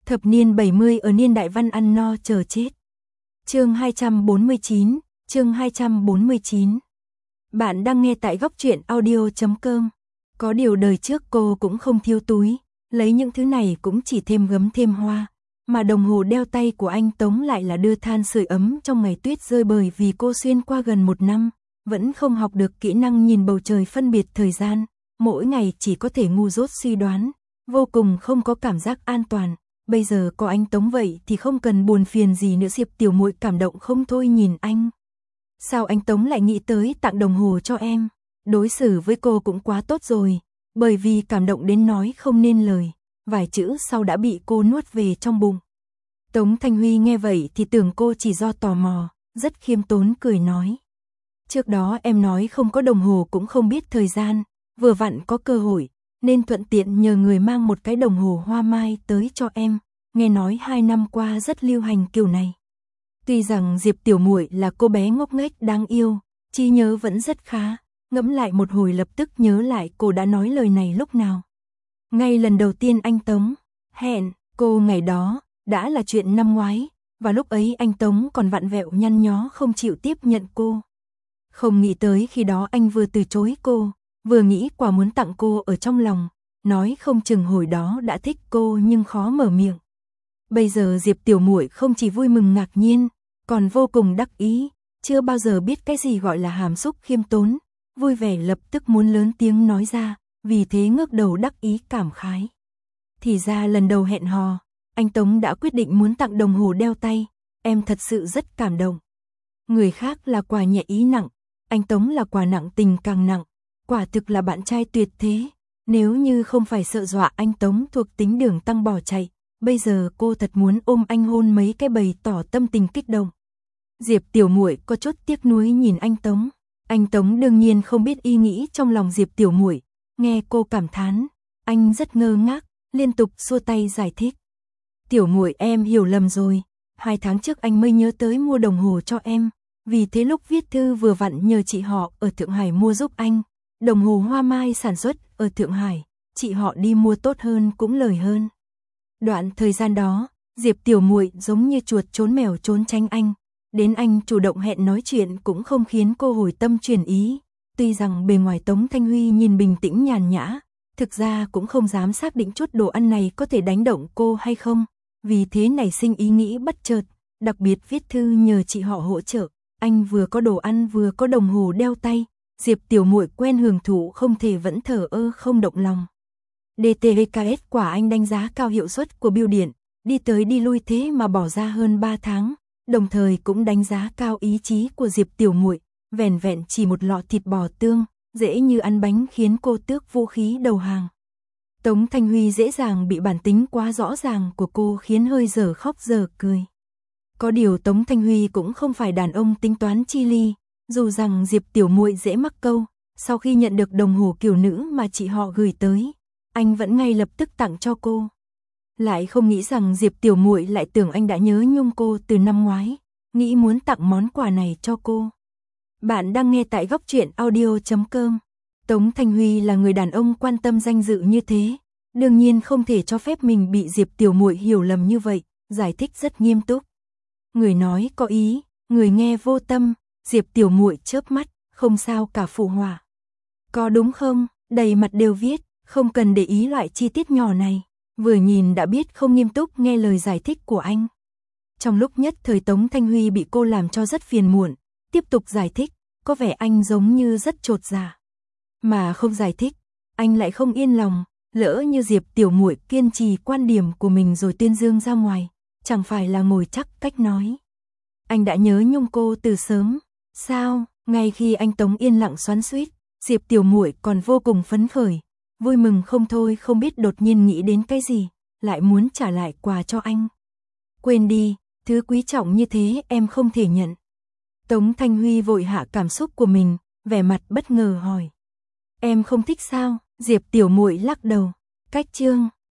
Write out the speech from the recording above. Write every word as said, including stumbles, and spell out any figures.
Thập niên bảy mươi ở niên đại văn ăn no chờ chết. Chương hai trăm bốn mươi chín, chương hai trăm bốn mươi chín. Bạn đang nghe tại góc truyện audio chấm com. Có điều đời trước cô cũng không thiếu túi, lấy những thứ này cũng chỉ thêm gấm thêm hoa, mà đồng hồ đeo tay của anh Tống lại là đưa than sưởi ấm trong ngày tuyết rơi, bởi vì cô xuyên qua gần một năm, vẫn không học được kỹ năng nhìn bầu trời phân biệt thời gian, mỗi ngày chỉ có thể ngu dốt suy đoán, vô cùng không có cảm giác an toàn. Bây giờ có anh Tống vậy thì không cần buồn phiền gì nữa. Diệp Tiểu Muội cảm động không thôi nhìn anh. Sao anh Tống lại nghĩ tới tặng đồng hồ cho em? Đối xử với cô cũng quá tốt rồi, bởi vì cảm động đến nói không nên lời, vài chữ sau đã bị cô nuốt về trong bụng. Tống Thanh Huy nghe vậy thì tưởng cô chỉ do tò mò, rất khiêm tốn cười nói. Trước đó em nói không có đồng hồ cũng không biết thời gian, vừa vặn có cơ hội, nên thuận tiện nhờ người mang một cái đồng hồ hoa mai tới cho em, nghe nói hai năm qua rất lưu hành kiểu này. Tuy rằng Diệp Tiểu Muội là cô bé ngốc nghếch đáng yêu, trí nhớ vẫn rất khá, ngẫm lại một hồi lập tức nhớ lại cô đã nói lời này lúc nào. Ngay lần đầu tiên anh Tống hẹn cô ngày đó, đã là chuyện năm ngoái, và lúc ấy anh Tống còn vặn vẹo nhăn nhó không chịu tiếp nhận cô. Không nghĩ tới khi đó anh vừa từ chối cô, vừa nghĩ quả muốn tặng cô ở trong lòng, nói không chừng hồi đó đã thích cô nhưng khó mở miệng. Bây giờ Diệp Tiểu Muội không chỉ vui mừng ngạc nhiên, còn vô cùng đắc ý, chưa bao giờ biết cái gì gọi là hàm xúc khiêm tốn, vui vẻ lập tức muốn lớn tiếng nói ra, vì thế ngước đầu đắc ý cảm khái. Thì ra lần đầu hẹn hò, anh Tống đã quyết định muốn tặng đồng hồ đeo tay, em thật sự rất cảm động. Người khác là quà nhẹ ý nặng, anh Tống là quà nặng tình càng nặng, quả thực là bạn trai tuyệt thế. Nếu như không phải sợ dọa anh Tống thuộc tính đường tăng bỏ chạy, bây giờ cô thật muốn ôm anh hôn mấy cái, bày tỏ tâm tình kích động. Diệp Tiểu Muội có chút tiếc nuối nhìn anh Tống. Anh Tống đương nhiên không biết ý nghĩ trong lòng Diệp Tiểu Muội, nghe cô cảm thán, anh rất ngơ ngác, liên tục xua tay giải thích. Tiểu Muội em hiểu lầm rồi, hai tháng trước anh mới nhớ tới mua đồng hồ cho em, vì thế lúc viết thư vừa vặn nhờ chị họ ở Thượng Hải mua giúp anh. Đồng hồ hoa mai sản xuất ở Thượng Hải, chị họ đi mua tốt hơn cũng lời hơn. Đoạn thời gian đó, Diệp Tiểu Muội giống như chuột trốn mèo trốn tránh anh, đến anh chủ động hẹn nói chuyện cũng không khiến cô hồi tâm chuyển ý. Tuy rằng bề ngoài Tống Thanh Huy nhìn bình tĩnh nhàn nhã, thực ra cũng không dám xác định chút đồ ăn này có thể đánh động cô hay không, vì thế nảy sinh ý nghĩ bất chợt, đặc biệt viết thư nhờ chị họ hỗ trợ, anh vừa có đồ ăn vừa có đồng hồ đeo tay. Diệp Tiểu Muội quen hưởng thụ không thể vẫn thờ ơ không động lòng. đê tê vê ca ét quả anh đánh giá cao hiệu suất của bưu điện, đi tới đi lui thế mà bỏ ra hơn ba tháng, đồng thời cũng đánh giá cao ý chí của Diệp Tiểu Muội, vẻn vẹn chỉ một lọ thịt bò tương, dễ như ăn bánh khiến cô tước vũ khí đầu hàng. Tống Thanh Huy dễ dàng bị bản tính quá rõ ràng của cô khiến hơi dở khóc dở cười. Có điều Tống Thanh Huy cũng không phải đàn ông tính toán chi ly. Dù rằng Diệp Tiểu Muội dễ mắc câu, sau khi nhận được đồng hồ kiểu nữ mà chị họ gửi tới, anh vẫn ngay lập tức tặng cho cô. Lại không nghĩ rằng Diệp Tiểu Muội lại tưởng anh đã nhớ nhung cô từ năm ngoái, nghĩ muốn tặng món quà này cho cô. Bạn đang nghe tại góc truyện audio chấm com. Tống Thanh Huy là người đàn ông quan tâm danh dự như thế, đương nhiên không thể cho phép mình bị Diệp Tiểu Muội hiểu lầm như vậy, giải thích rất nghiêm túc. Người nói có ý, người nghe vô tâm. Diệp Tiểu Muội chớp mắt, không sao cả phụ họa. Có đúng không, đầy mặt đều viết, không cần để ý loại chi tiết nhỏ này, vừa nhìn đã biết không nghiêm túc nghe lời giải thích của anh. Trong lúc nhất thời Tống Thanh Huy bị cô làm cho rất phiền muộn, tiếp tục giải thích, có vẻ anh giống như rất chột dạ. Mà không giải thích, anh lại không yên lòng, lỡ như Diệp Tiểu Muội kiên trì quan điểm của mình rồi tuyên dương ra ngoài, chẳng phải là ngồi chắc cách nói. Anh đã nhớ nhung cô từ sớm. Sao, ngay khi anh Tống yên lặng xoắn xuýt, Diệp Tiểu Muội còn vô cùng phấn khởi, vui mừng không thôi, không biết đột nhiên nghĩ đến cái gì, lại muốn trả lại quà cho anh. Quên đi, thứ quý trọng như thế em không thể nhận. Tống Thanh Huy vội hạ cảm xúc của mình, vẻ mặt bất ngờ hỏi. Em không thích sao? Diệp Tiểu Muội lắc đầu. Cách chương.